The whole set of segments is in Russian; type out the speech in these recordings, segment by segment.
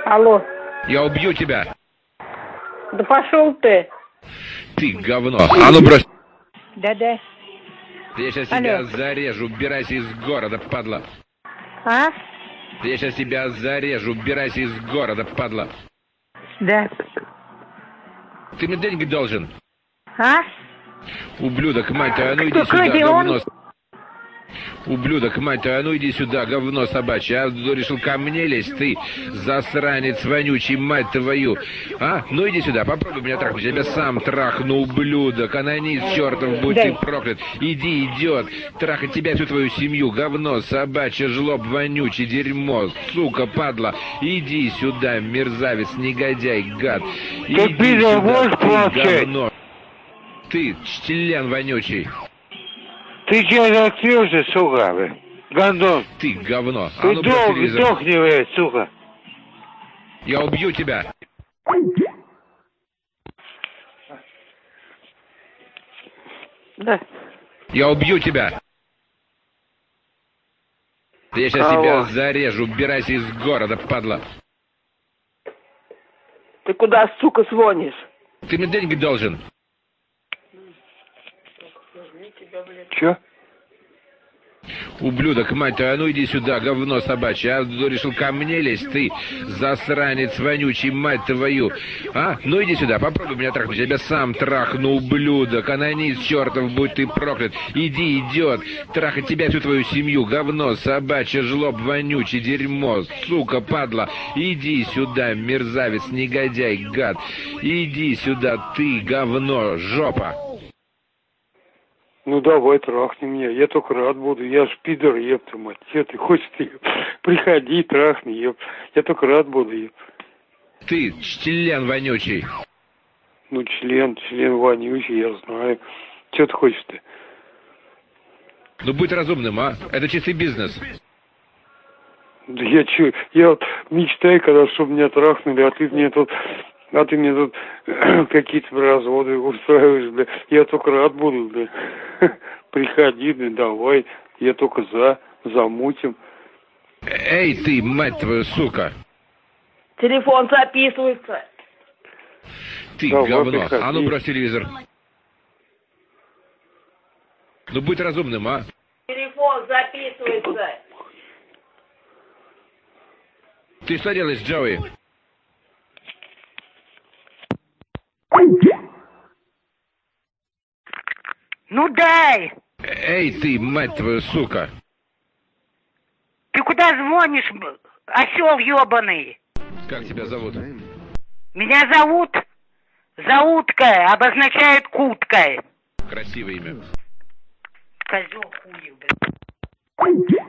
Алло. Я убью тебя. Да пошел ты. Ты говно. А ну брось. Да-да. Я сейчас тебя зарежу. Убирайся из города, падла. А? Я сейчас тебя зарежу. Убирайся из города, падла. Да. Ты мне деньги должен. А? Ублюдок, мать твою, а ну иди сюда, говно. Ублюдок, мать твою, а ну иди сюда, говно собачье. А решил ко мне лезть, ты засранец вонючий, мать твою. А? Ну иди сюда, попробуй меня трахнуть. Я тебя сам трахну, ублюдок. Анонист чертов, будь ты проклят. Иди, идиот. Трахать тебя, всю твою семью. Говно собачье, жлоб вонючий, дерьмо. Сука, падла. Иди сюда, мерзавец, негодяй, гад. Иди сюда, ты говно. Ты, член вонючий. Ты че открылся, сука, блядь? Гондон. Ты говно. А Ты ну брось телевизор. сдохни, блядь, сука. Я убью тебя. Да. Я убью тебя. Я сейчас тебя зарежу. Убирайся из города, падла. Ты куда, сука, звонишь? Ты мне деньги должен. Чё? Ублюдок, мать твою, а ну иди сюда, говно собачье. А решил ко мне лезть, ты засранец вонючий, мать твою. А? Ну иди сюда, попробуй меня трахнуть. Я тебя сам трахну, ублюдок. Анонист чертов, будь ты проклят. Иди, идиот. Трахать тебя, всю твою семью. Говно собачье, жлоб вонючий, дерьмо. Сука, падла. Иди сюда, мерзавец, негодяй, гад. Иди сюда, ты говно, жопа. Ну давай, трахни меня, я только рад буду, я ж пидор, епта, мать, че ты хочешь, ты, приходи, трахни, еп, я только рад буду, еп. Ты, член вонючий. Ну, член вонючий, я знаю, че ты хочешь-то? Ну будь разумным, а, это чистый бизнес. Да я вот мечтаю, когда, чтобы меня трахнули, а ты мне тут какие-то разводы устраиваешь, бля. Я только рад буду, бля. Приходи, бля, давай. Я только замутим. Эй, ты, мать твою, сука. Телефон записывается. Ты давай, говно. приходи. А ну брось телевизор. Ну будь разумным, а. Телефон записывается. Ты что делаешь, Джоуи? Ну дай! Эй, ты, мать твою, сука! Ты куда звонишь, осел ебаный? Как тебя зовут? Меня зовут Зауткая, обозначает куткой. Красивое имя. Козел хуев, блядь.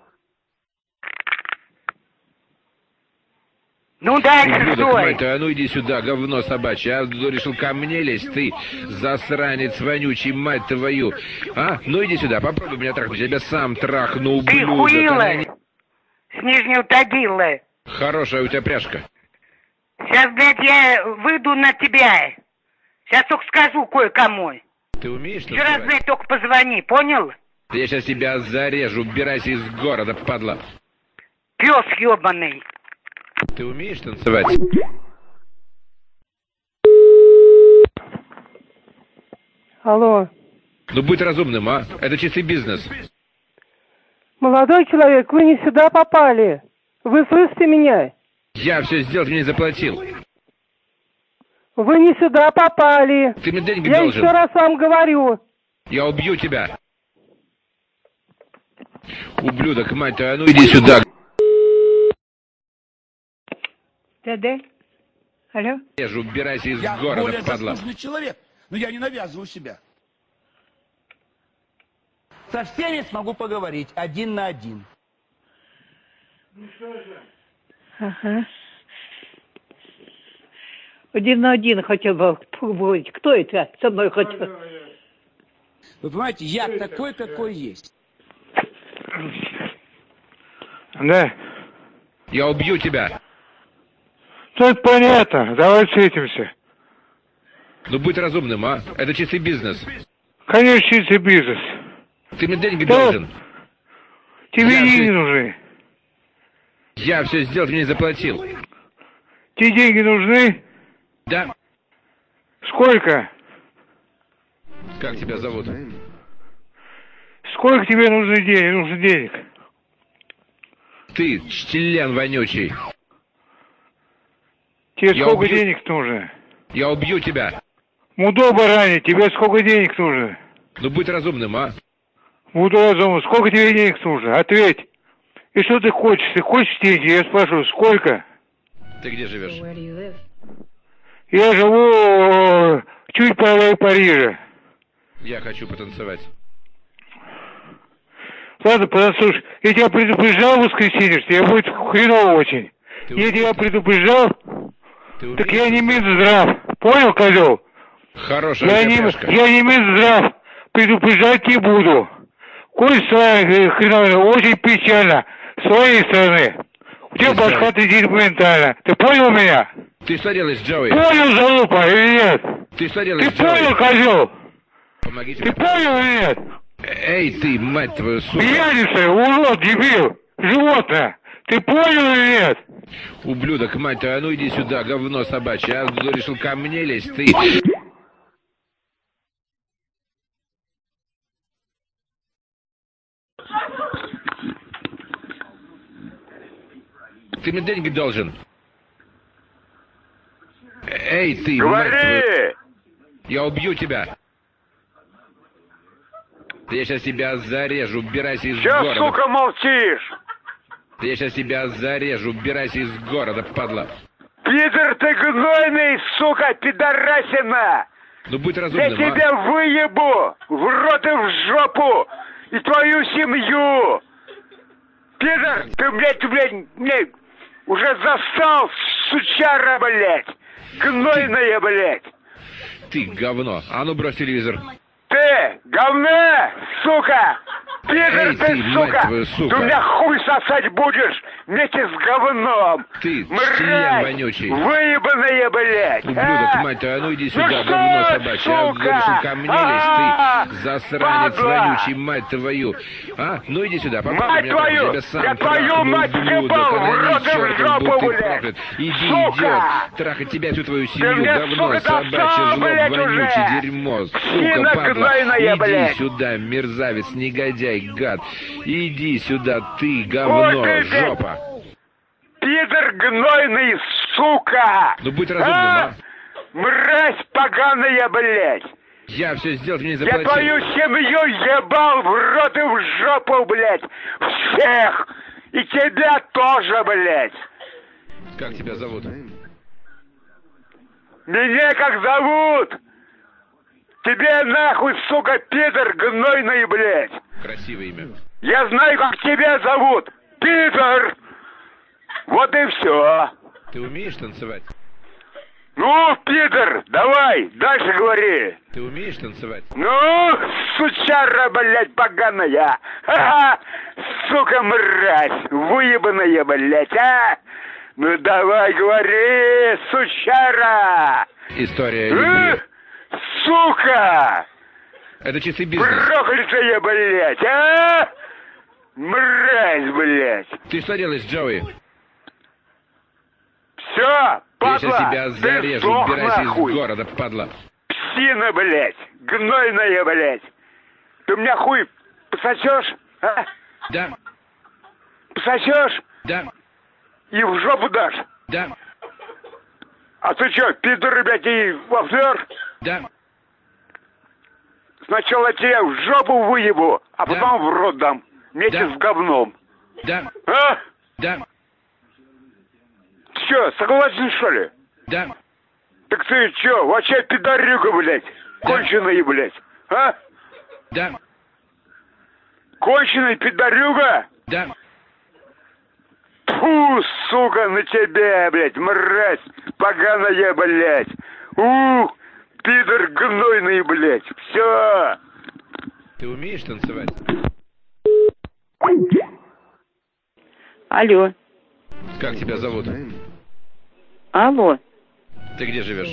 Ну дальше Ублюдок, стой. мать твою, а ну иди сюда, говно собачье. А решил ко мне лезть, ты засранец вонючий, мать твою. А? Ну иди сюда, попробуй меня трахнуть. Я тебя сам трахну, ублюдок. Ты хуила с Нижнего Тагила. Хорошая у тебя пряжка. Сейчас, блядь, я выйду на тебя. Сейчас только скажу кое-кому. Ты умеешь Еще раз, танцевать? блядь, только позвони, понял? Я сейчас тебя зарежу. Убирайся из города, падла. Пес ебаный. Ты умеешь танцевать? Алло. Ну будь разумным, а? Это чистый бизнес. Молодой человек, вы не сюда попали. Вы слышите меня? Я все сделал, ты мне заплатил. Вы не сюда попали. Ты мне деньги Я должен. еще раз вам говорю. Я убью тебя. Ублюдок, мать твою, а ну иди сюда. Да-да. Алло? Режу, убирайся из Я города, более падла. заслуженный человек, но я не навязываю себя. Со всеми смогу поговорить один на один. Ага. Один на один хотел бы поговорить. Кто это со мной хотел? Вы понимаете, я такой, какой есть. Да. Я убью тебя. Тут понятно, давай встретимся. Ну будь разумным, а? Это чистый бизнес. Конечно, чистый бизнес. Ты мне деньги Да. должен. Тебе Я не все- нужны. Я все сделал, ты мне заплатил. Тебе деньги нужны? Да. Сколько? Как тебя зовут? Сколько тебе нужно денег? Ты, член вонючий. Тебе Я сколько убью- денег нужно? Я убью тебя. Мудо баране, тебе сколько денег нужно? Ну будь разумным, а? Мудо разумно, сколько тебе денег нужно? Ответь. И что ты хочешь? Ты хочешь деньги? Я спрашиваю, сколько? Ты где живешь? Я живу чуть правее Парижа. Я хочу потанцевать. Ладно, послушай, я тебя предупреждал в воскресенье, что я будет хреново очень. Я тебя предупреждал, так я не Минздрав. Понял, козел? Хорошая кафешка. Я не Минздрав. Предупреждать не буду. Коль своя хреново, очень печально. С своей стороны. У тебя башка трещит моментально. Ты понял меня? Ты что делаешь, Джоуи? Понял, залупа, или нет? Ты что делаешь, Ты понял, Джоуи? козел? Помогите Ты мне. понял или нет? Эй, ты, мать твою, сука. Пьяница, урод, дебил, животное. Ты понял или нет? Ублюдок, мать твою, а ну иди сюда, говно собачье. А решил ко мне лезть, ты. Ты мне деньги должен. Эй, ты, мать твою. Говори! Я убью тебя. Я сейчас тебя зарежу, убирайся из Чё, города. сука, молчишь? Я сейчас тебя зарежу, убирайся из города, падла. Пидор ты гнойный, сука, пидорасина! Ну будь Я разумным, а. тебя выебу в рот и в жопу! И твою семью! Пидор, ты, блядь, уже застал, сучара, блядь! Гнойная, блядь! Ты говно. А ну брось телевизор. Ты, говно, сука! Пидор Эй, ты, мать сука! твою, сука! Ты у меня хуй сосать будешь вместе с говном! Ты, член Мразь! вонючий. Выебаная, блядь! Ублюдок, а? мать твою, а ну иди Ну сюда, что, говно собачье. А сука? решил ко мне лезть, ты, засранец падла! вонючий, мать твою. А, ну иди сюда, попробуй Мать меня твою! трахнуть, тебя сам Я твою трахну, мать ублюдок, ебал, в анонist, рот и в чёртов, жопу, будь ты блядь! проклят. Иди, Сука! идиот, трахать тебя, всю твою семью, мне, говно сука, собачье, достал, жлоб блядь, вонючий, уже! дерьмо, Псина сука, падла. гнойная, Иди блядь! сюда, мерзавец, негодяй, гад. Иди сюда, ты, говно, Ой, ты, жопа. Пидор гнойный, сука! Ну будь разумным, а. Мразь поганая, блядь! Я все сделал, ты мне Я заплатил. твою семью ебал в рот и в жопу, блядь! Всех! И тебя тоже, блядь! Как тебя зовут? Меня как зовут? Тебе нахуй, сука, пидор гнойный, блядь! Красивое имя. Я знаю, как тебя зовут! Пидор! Вот и все. Ты умеешь танцевать? Ну, пидор, давай, дальше говори. Ты умеешь танцевать? Ну, сучара, блядь, поганая. Ха-ха, сука, мразь, выебаная, блядь, а? Ну, давай, говори, сучара. История любви. Сука! Это чистый бизнес. Проклятая, блядь, а? Мразь, блядь. Ты что делаешь, Джоуи? Все, Я падла, сейчас тебя ты зарежу, сдох, убирайся нахуй. из города, падла. Псина, блядь, гнойная, блядь. Ты у меня хуй пососешь, а? Да, Пососешь да, и в жопу дашь. да, А ты что, пидор, блядь, и вафлер? да, Сначала тебя в жопу выебу, а Да. потом в рот дам. Вместе Да. с говном. да, А? да, Ты что, согласен, что ли? да, Так ты что, вообще пидорюга, блядь? Конченый, блядь. А? да, Конченый пидорюга? да. Фу, сука, на тебя, блядь, мразь, поганая, блядь. Пидор гнойный, блядь. Все. Ты умеешь танцевать? Алло. Как тебя зовут? Алло. Ты где живешь?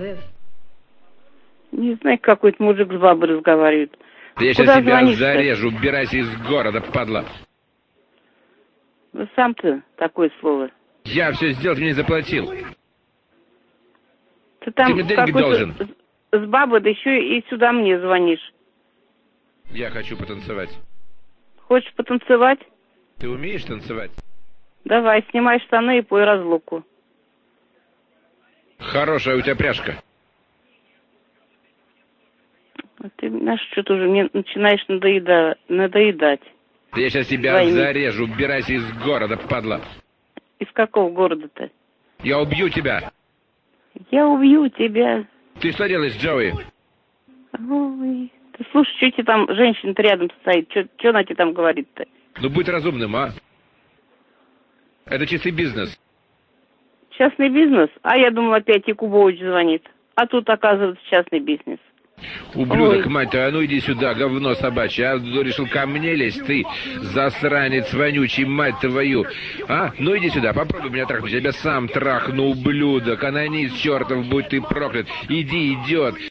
Не знаю, какой-то мужик с бабой разговаривает. Я Куда сейчас тебя звонишь-то? зарежу, убирайся из города, падла. Ну, сам ты такое слово. Я все сделал, ты мне заплатил. там Ты мне деньги должен. с бабой, да еще и сюда мне звонишь. Я хочу потанцевать. Хочешь потанцевать? Ты умеешь танцевать? Давай, снимай штаны и пой разлуку. Хорошая у тебя пряжка. Ты, знаешь, что-то уже мне начинаешь надоедать. Я сейчас тебя зарежу. Убирайся из города, падла. Из какого города-то? Я убью тебя. Я убью тебя. Ты что делаешь, Джоуи? Ой. Ты слушай, что тебе там женщина-то рядом стоит? Что она тебе там говорит-то? Ну будь разумным, а? Это чистый бизнес. Частный бизнес? А я думала, опять Якубович звонит. А тут, оказывается, частный бизнес. Ублюдок, мать твою, а ну иди сюда, говно собачье. А решил ко мне лезть, ты засранец вонючий, мать твою. А? Ну иди сюда, попробуй меня трахнуть. Я тебя сам трахну, ублюдок. Анонист чертов, будь ты проклят. Иди, идиот.